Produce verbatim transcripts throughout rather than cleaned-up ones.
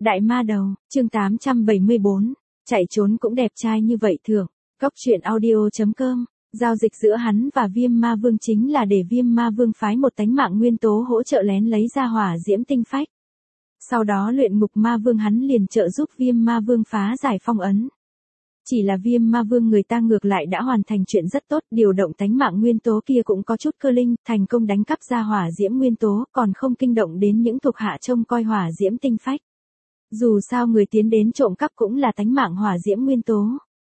Đại ma đầu, chương tám trăm bảy mươi bốn, chạy trốn cũng đẹp trai như vậy thưởng. Cóc truyện audio chấm com, giao dịch giữa hắn và Viêm Ma Vương chính là để Viêm Ma Vương phái một tánh mạng nguyên tố hỗ trợ lén lấy ra hỏa diễm tinh phách. Sau đó luyện ngục ma vương hắn liền trợ giúp Viêm Ma Vương phá giải phong ấn. Chỉ là Viêm Ma Vương người ta ngược lại đã hoàn thành chuyện rất tốt, điều động tánh mạng nguyên tố kia cũng có chút cơ linh, thành công đánh cắp ra hỏa diễm nguyên tố, còn không kinh động đến những thuộc hạ trông coi hỏa diễm tinh phách. Dù sao người tiến đến trộm cắp cũng là tánh mạng hỏa diễm nguyên tố.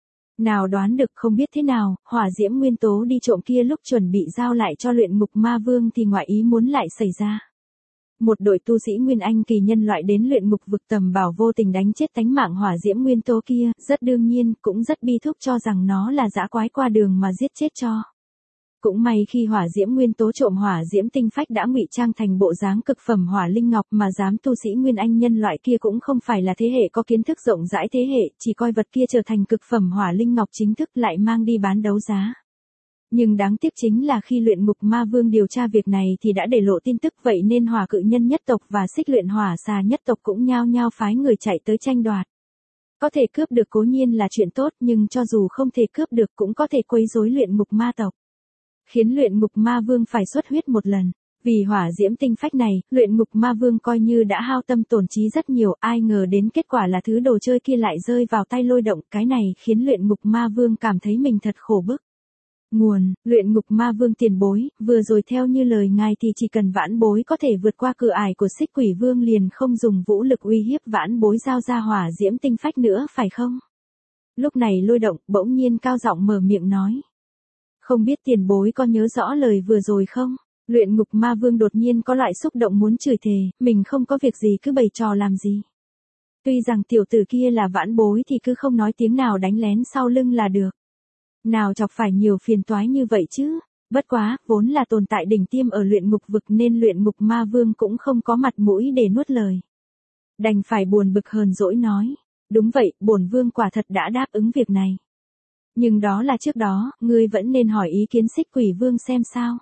Nào đoán được không biết thế nào, hỏa diễm nguyên tố đi trộm kia lúc chuẩn bị giao lại cho luyện ngục ma vương thì ngoại ý muốn lại xảy ra. Một đội tu sĩ Nguyên Anh kỳ nhân loại đến luyện ngục vực tầm bảo vô tình đánh chết tánh mạng hỏa diễm nguyên tố kia, rất đương nhiên, cũng rất bi thúc cho rằng nó là dã quái qua đường mà giết chết cho. Cũng may khi hỏa diễm nguyên tố trộm hỏa diễm tinh phách đã ngụy trang thành bộ dáng cực phẩm hỏa linh ngọc mà dám tu sĩ Nguyên Anh nhân loại kia cũng không phải là thế hệ có kiến thức rộng rãi thế hệ, chỉ coi vật kia trở thành cực phẩm hỏa linh ngọc chính thức lại mang đi bán đấu giá. Nhưng đáng tiếc chính là khi luyện ngục ma vương điều tra việc này thì đã để lộ tin tức, vậy nên hỏa cự nhân nhất tộc và xích luyện hỏa xà nhất tộc cũng nhao nhao phái người chạy tới tranh đoạt. Có thể cướp được cố nhiên là chuyện tốt, nhưng cho dù không thể cướp được cũng có thể quấy rối luyện ngục ma tộc. Khiến luyện ngục ma vương phải xuất huyết một lần. Vì hỏa diễm tinh phách này, luyện ngục ma vương coi như đã hao tâm tổn trí rất nhiều, ai ngờ đến kết quả là thứ đồ chơi kia lại rơi vào tay Lôi Động, cái này khiến luyện ngục ma vương cảm thấy mình thật khổ bức. Nguồn, luyện ngục ma vương tiền bối, vừa rồi theo như lời ngài thì chỉ cần vãn bối có thể vượt qua cửa ải của xích quỷ vương liền không dùng vũ lực uy hiếp vãn bối giao ra hỏa diễm tinh phách nữa phải không? Lúc này Lôi Động bỗng nhiên cao giọng mở miệng nói. Không biết tiền bối có nhớ rõ lời vừa rồi không? Luyện ngục ma vương đột nhiên có loại xúc động muốn chửi thề, mình không có việc gì cứ bày trò làm gì. Tuy rằng tiểu tử kia là vãn bối thì cứ không nói tiếng nào đánh lén sau lưng là được. Nào chọc phải nhiều phiền toái như vậy chứ, bất quá, vốn là tồn tại đỉnh tiêm ở luyện ngục vực nên luyện ngục ma vương cũng không có mặt mũi để nuốt lời. Đành phải buồn bực hờn dỗi nói, đúng vậy, bổn vương quả thật đã đáp ứng việc này. Nhưng đó là trước đó, ngươi vẫn nên hỏi ý kiến xích quỷ vương xem sao.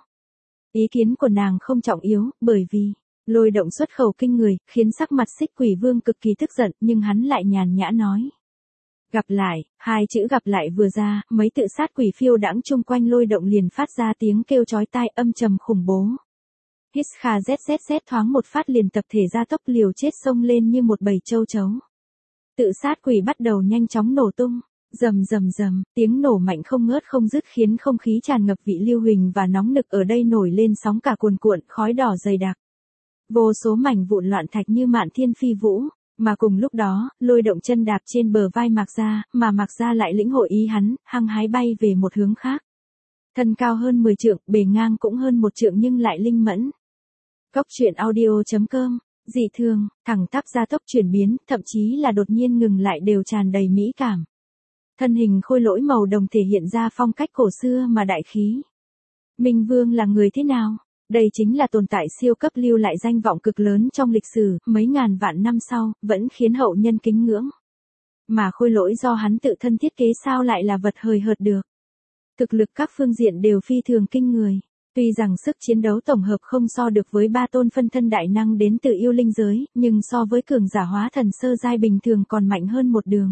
Ý kiến của nàng không trọng yếu, bởi vì, Lôi Động xuất khẩu kinh người, khiến sắc mặt xích quỷ vương cực kỳ tức giận, nhưng hắn lại nhàn nhã nói. Gặp lại, hai chữ gặp lại vừa ra, mấy tự sát quỷ phiêu đãng chung quanh Lôi Động liền phát ra tiếng kêu chói tai âm trầm khủng bố. Hít kha zzz thoáng một phát liền tập thể ra tốc liều chết xông lên như một bầy châu chấu. Tự sát quỷ bắt đầu nhanh chóng nổ tung. Rầm rầm rầm, tiếng nổ mạnh không ngớt không dứt khiến không khí tràn ngập vị lưu huỳnh và nóng nực ở đây nổi lên sóng cả cuồn cuộn, khói đỏ dày đặc. Vô số mảnh vụn loạn thạch như mạn thiên phi vũ, mà cùng lúc đó, Lôi Động chân đạp trên bờ vai Mạc Gia, mà Mạc Gia lại lĩnh hội ý hắn, hăng hái bay về một hướng khác. Thân cao hơn mười trượng, bề ngang cũng hơn một trượng nhưng lại linh mẫn. Cóc truyện audio chấm com, dị thường, thẳng tắp gia tốc chuyển biến, thậm chí là đột nhiên ngừng lại đều tràn đầy mỹ cảm. Thân hình khôi lỗi màu đồng thể hiện ra phong cách cổ xưa mà đại khí. Minh Vương là người thế nào? Đây chính là tồn tại siêu cấp lưu lại danh vọng cực lớn trong lịch sử, mấy ngàn vạn năm sau, vẫn khiến hậu nhân kính ngưỡng. Mà khôi lỗi do hắn tự thân thiết kế sao lại là vật hời hợt được. Thực lực các phương diện đều phi thường kinh người. Tuy rằng sức chiến đấu tổng hợp không so được với ba tôn phân thân đại năng đến từ yêu linh giới, nhưng so với cường giả hóa thần sơ giai bình thường còn mạnh hơn một đường.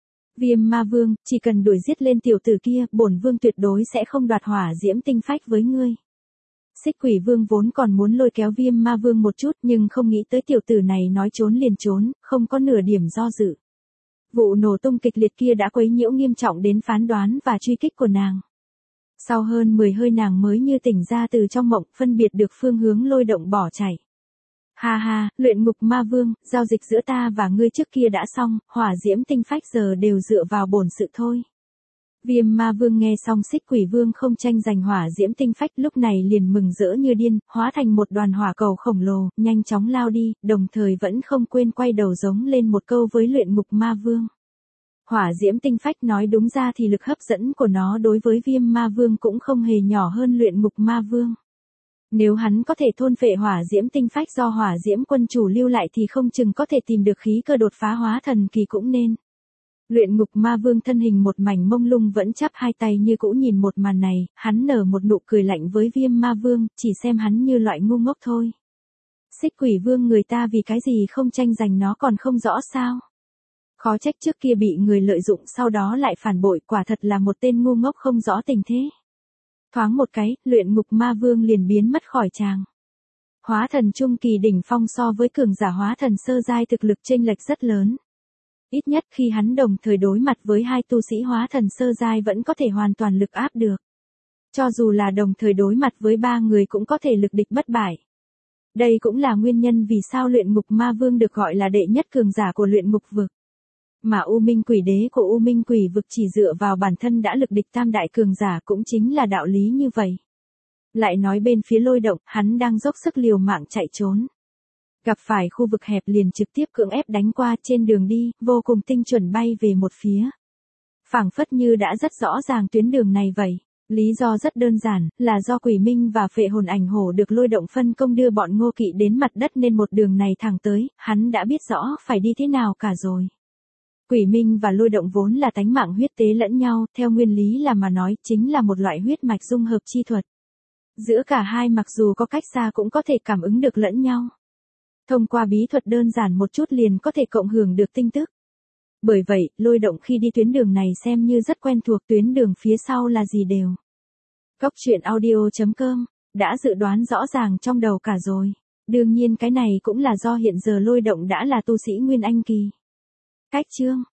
Viêm Ma Vương, chỉ cần đuổi giết lên tiểu tử kia, bổn vương tuyệt đối sẽ không đoạt hỏa diễm tinh phách với ngươi. Xích quỷ vương vốn còn muốn lôi kéo Viêm Ma Vương một chút nhưng không nghĩ tới tiểu tử này nói trốn liền trốn, không có nửa điểm do dự. Vụ nổ tung kịch liệt kia đã quấy nhiễu nghiêm trọng đến phán đoán và truy kích của nàng. Sau hơn mười hơi nàng mới như tỉnh ra từ trong mộng, phân biệt được phương hướng Lôi Động bỏ chạy. Ha ha, luyện ngục ma vương, giao dịch giữa ta và ngươi trước kia đã xong, hỏa diễm tinh phách giờ đều dựa vào bổn sự thôi. Viêm ma vương nghe xong xích quỷ vương không tranh giành hỏa diễm tinh phách lúc này liền mừng rỡ như điên, hóa thành một đoàn hỏa cầu khổng lồ, nhanh chóng lao đi, đồng thời vẫn không quên quay đầu giống lên một câu với luyện ngục ma vương. Hỏa diễm tinh phách nói đúng ra thì lực hấp dẫn của nó đối với viêm ma vương cũng không hề nhỏ hơn luyện ngục ma vương. Nếu hắn có thể thôn phệ hỏa diễm tinh phách do hỏa diễm quân chủ lưu lại thì không chừng có thể tìm được khí cơ đột phá hóa thần kỳ cũng nên. Luyện ngục ma vương thân hình một mảnh mông lung vẫn chắp hai tay như cũ nhìn một màn này, hắn nở một nụ cười lạnh với viêm ma vương, chỉ xem hắn như loại ngu ngốc thôi. Xích Quỷ Vương người ta vì cái gì không tranh giành nó còn không rõ sao? Khó trách trước kia bị người lợi dụng sau đó lại phản bội, quả thật là một tên ngu ngốc không rõ tình thế. Thoáng một cái, luyện ngục ma vương liền biến mất khỏi tràng. Hóa thần trung kỳ đỉnh phong so với cường giả hóa thần sơ giai thực lực chênh lệch rất lớn. Ít nhất khi hắn đồng thời đối mặt với hai tu sĩ hóa thần sơ giai vẫn có thể hoàn toàn lực áp được. Cho dù là đồng thời đối mặt với ba người cũng có thể lực địch bất bại. Đây cũng là nguyên nhân vì sao luyện ngục ma vương được gọi là đệ nhất cường giả của luyện ngục vực. Mà U Minh Quỷ Đế của U Minh Quỷ vực chỉ dựa vào bản thân đã lực địch tam đại cường giả cũng chính là đạo lý như vậy. Lại nói bên phía Lôi Động, hắn đang dốc sức liều mạng chạy trốn. Gặp phải khu vực hẹp liền trực tiếp cưỡng ép đánh qua, trên đường đi, vô cùng tinh chuẩn bay về một phía. Phảng phất như đã rất rõ ràng tuyến đường này vậy. Lý do rất đơn giản, là do Quỷ Minh và Phệ Hồn Ảnh Hổ được Lôi Động phân công đưa bọn Ngô Kỵ đến mặt đất nên một đường này thẳng tới, hắn đã biết rõ phải đi thế nào cả rồi. Quỷ Minh và Lôi Động vốn là tánh mạng huyết tế lẫn nhau, theo nguyên lý là mà nói chính là một loại huyết mạch dung hợp chi thuật. Giữa cả hai mặc dù có cách xa cũng có thể cảm ứng được lẫn nhau. Thông qua bí thuật đơn giản một chút liền có thể cộng hưởng được tin tức. Bởi vậy, Lôi Động khi đi tuyến đường này xem như rất quen thuộc, tuyến đường phía sau là gì đều. Cốc truyện audio chấm com đã dự đoán rõ ràng trong đầu cả rồi. Đương nhiên cái này cũng là do hiện giờ Lôi Động đã là tu sĩ Nguyên Anh kỳ. Cách chương